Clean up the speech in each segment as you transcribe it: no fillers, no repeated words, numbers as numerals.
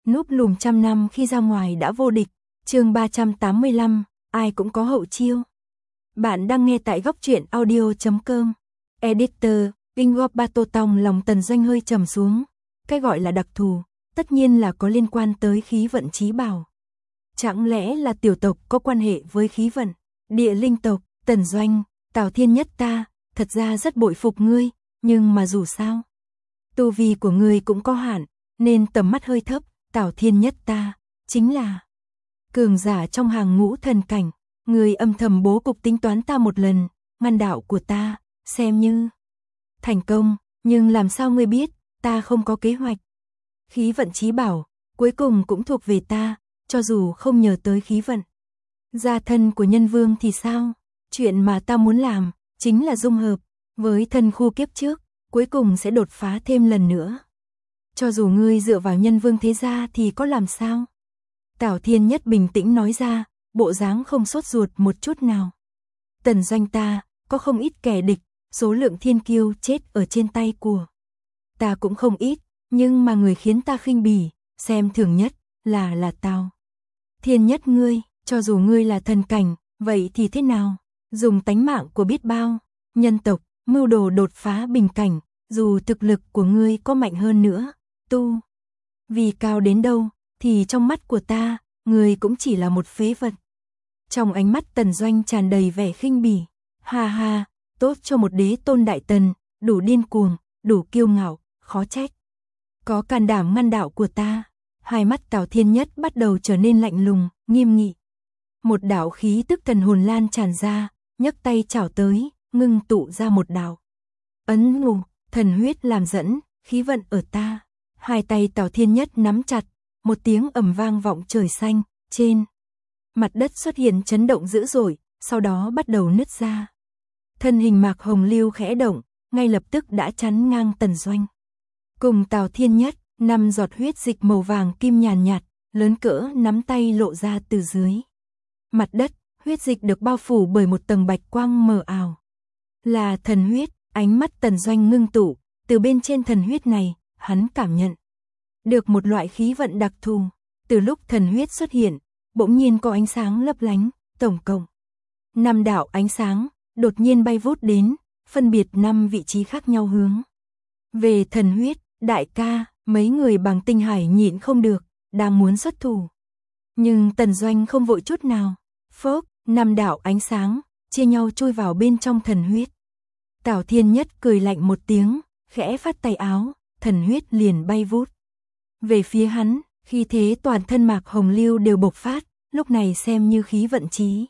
Núp lùm trăm năm khi ra ngoài đã vô địch. Chương 385, ai cũng có hậu chiêu. Bạn đang nghe tại góc truyện audio.com. Editor, Ingop Ba Tô Tòng. Lòng Tần Doanh hơi trầm xuống. Cái gọi là đặc thù, tất nhiên là có liên quan tới khí vận chí bảo. Chẳng lẽ là tiểu tộc có quan hệ với khí vận? Địa linh tộc, Tần Doanh, Tào Thiên Nhất ta, thật ra rất bội phục ngươi, nhưng mà dù sao, tu vi của ngươi cũng có hạn, nên tầm mắt hơi thấp. Tào Thiên Nhất ta, chính là cường giả trong hàng ngũ thần cảnh. Ngươi âm thầm bố cục tính toán ta một lần, ngăn đạo của ta, xem như thành công, nhưng làm sao ngươi biết, ta không có kế hoạch. Khí vận chí bảo, cuối cùng cũng thuộc về ta, cho dù không nhờ tới khí vận. Gia thân của nhân vương thì sao? Chuyện mà ta muốn làm, chính là dung hợp với thân khu kiếp trước, cuối cùng sẽ đột phá thêm lần nữa. Cho dù ngươi dựa vào nhân vương thế gia thì có làm sao? Tào Thiên Nhất bình tĩnh nói ra, bộ dáng không sốt ruột một chút nào. Tần Doanh ta, có không ít kẻ địch, số lượng thiên kiêu chết ở trên tay của ta cũng không ít, nhưng mà người khiến ta khinh bỉ, xem thường nhất, là Tào Thiên Nhất ngươi, cho dù ngươi là thần cảnh, vậy thì thế nào? Dùng tánh mạng của biết bao nhân tộc, mưu đồ đột phá bình cảnh, dù thực lực của ngươi có mạnh hơn nữa, tu vì cao đến đâu, thì trong mắt của ta, ngươi cũng chỉ là một phế vật. Trong ánh mắt Tần Doanh tràn đầy vẻ khinh bỉ. Ha ha, tốt cho một đế tôn đại tần, đủ điên cuồng, đủ kiêu ngạo, khó trách có can đảm ngăn đạo của ta. Hai mắt Tào Thiên Nhất bắt đầu trở nên lạnh lùng, nghiêm nghị. Một đạo khí tức thần hồn lan tràn ra, nhấc tay chảo tới, ngưng tụ ra một đạo ấn ngục, thần huyết làm dẫn, khí vận ở ta. Hai tay Tào Thiên Nhất nắm chặt, một tiếng ầm vang vọng trời xanh, trên mặt đất xuất hiện chấn động dữ dội, sau đó bắt đầu nứt ra. Thân hình Mạc Hồng Lưu khẽ động, ngay lập tức đã chắn ngang Tần Doanh. Cùng Tào Thiên Nhất, 5 giọt huyết dịch màu vàng kim nhàn nhạt, lớn cỡ nắm tay lộ ra từ dưới mặt đất, huyết dịch được bao phủ bởi một tầng bạch quang mờ ảo. Là thần huyết, ánh mắt Tần Doanh ngưng tụ, từ bên trên thần huyết này, hắn cảm nhận được một loại khí vận đặc thù. Từ lúc thần huyết xuất hiện, bỗng nhiên có ánh sáng lấp lánh, tổng cộng 5 đạo ánh sáng đột nhiên bay vút đến, phân biệt 5 vị trí khác nhau hướng về thần huyết. Đại ca, mấy người bằng tinh hải nhịn không được, đang muốn xuất thủ. Nhưng Tần Doanh không vội chút nào. Phốc, 5 đạo ánh sáng chia nhau chui vào bên trong thần huyết. Tào Thiên Nhất cười lạnh một tiếng, khẽ phát tay áo, thần huyết liền bay vút về phía hắn. Khi thế toàn thân Mạc Hồng Lưu đều bộc phát, lúc này xem như khí vận chí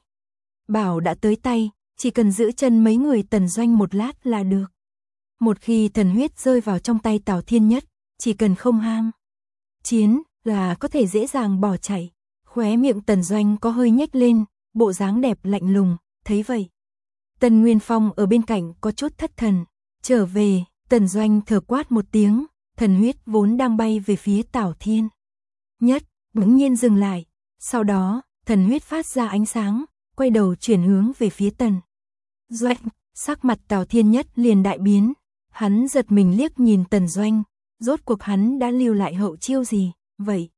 bảo đã tới tay, chỉ cần giữ chân mấy người Tần Doanh một lát là được. Một khi thần huyết rơi vào trong tay Tào Thiên Nhất, chỉ cần không ham chiến là có thể dễ dàng bỏ chạy. Khóe miệng Tần Doanh có hơi nhếch lên, bộ dáng đẹp lạnh lùng. Thấy vậy, Tần Nguyên Phong ở bên cạnh có chút thất thần. Trở về, Tần Doanh thở quát một tiếng, thần huyết vốn đang bay về phía Tào Thiên Nhất, bỗng nhiên dừng lại. Sau đó, thần huyết phát ra ánh sáng, quay đầu chuyển hướng về phía Tần Doanh. Sắc mặt Tào Thiên Nhất liền đại biến. Hắn giật mình liếc nhìn Tần Doanh, rốt cuộc hắn đã lưu lại hậu chiêu gì, vậy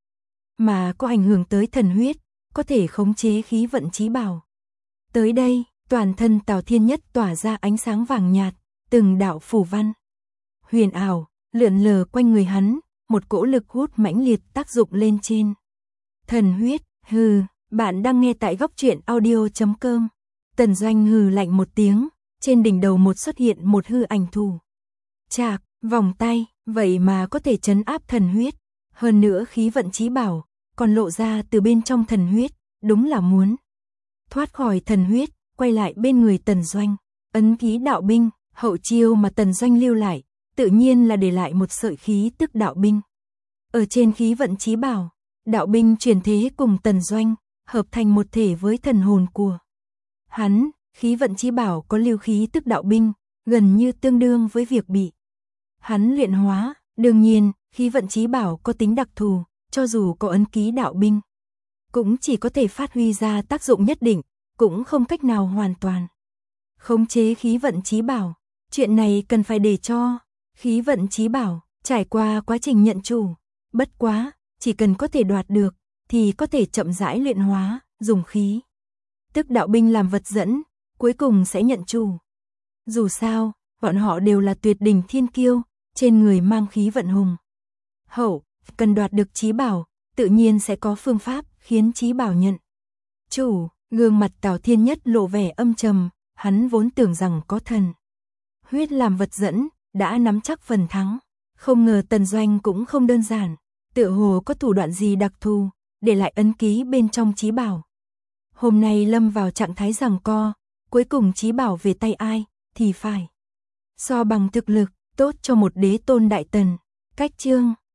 mà có ảnh hưởng tới thần huyết, có thể khống chế khí vận chí bảo. Tới đây, toàn thân Tào Thiên Nhất tỏa ra ánh sáng vàng nhạt, từng đạo phù văn huyền ảo lượn lờ quanh người hắn, một cỗ lực hút mãnh liệt tác dụng lên trên thần huyết. Hừ, bạn đang nghe tại góc truyện audio.com. Tần Doanh hừ lạnh một tiếng, trên đỉnh đầu xuất hiện một hư ảnh thủ trạc, vòng tay, vậy mà có thể trấn áp thần huyết. Hơn nữa khí vận chí bảo còn lộ ra từ bên trong thần huyết, đúng là muốn thoát khỏi thần huyết, quay lại bên người Tần Doanh. Ấn ký đạo binh, hậu chiêu mà Tần Doanh lưu lại, tự nhiên là để lại một sợi khí tức đạo binh. Ở trên khí vận chí bảo, đạo binh chuyển thế cùng Tần Doanh, hợp thành một thể với thần hồn của hắn. Khí vận chí bảo có lưu khí tức đạo binh, gần như tương đương với việc bị hắn luyện hóa. Đương nhiên, khí vận chí bảo có tính đặc thù, cho dù có ấn ký đạo binh, cũng chỉ có thể phát huy ra tác dụng nhất định, cũng không cách nào hoàn toàn khống chế khí vận chí bảo. Chuyện này cần phải để cho khí vận chí bảo trải qua quá trình nhận chủ. Bất quá, chỉ cần có thể đoạt được, thì có thể chậm rãi luyện hóa, dùng khí tức đạo binh làm vật dẫn, cuối cùng sẽ nhận chủ. Dù sao, bọn họ đều là tuyệt đỉnh thiên kiêu, trên người mang khí vận hùng hậu, cần đoạt được chí bảo, tự nhiên sẽ có phương pháp khiến chí bảo nhận chủ. Gương mặt Tào Thiên Nhất lộ vẻ âm trầm, hắn vốn tưởng rằng có thần huyết làm vật dẫn, đã nắm chắc phần thắng, không ngờ Tần Doanh cũng không đơn giản, tựa hồ có thủ đoạn gì đặc thù, để lại ấn ký bên trong chí bảo. Hôm nay lâm vào trạng thái giằng co, cuối cùng chí bảo về tay ai, thì phải so bằng thực lực, tốt cho một đế tôn đại tần. Cách chương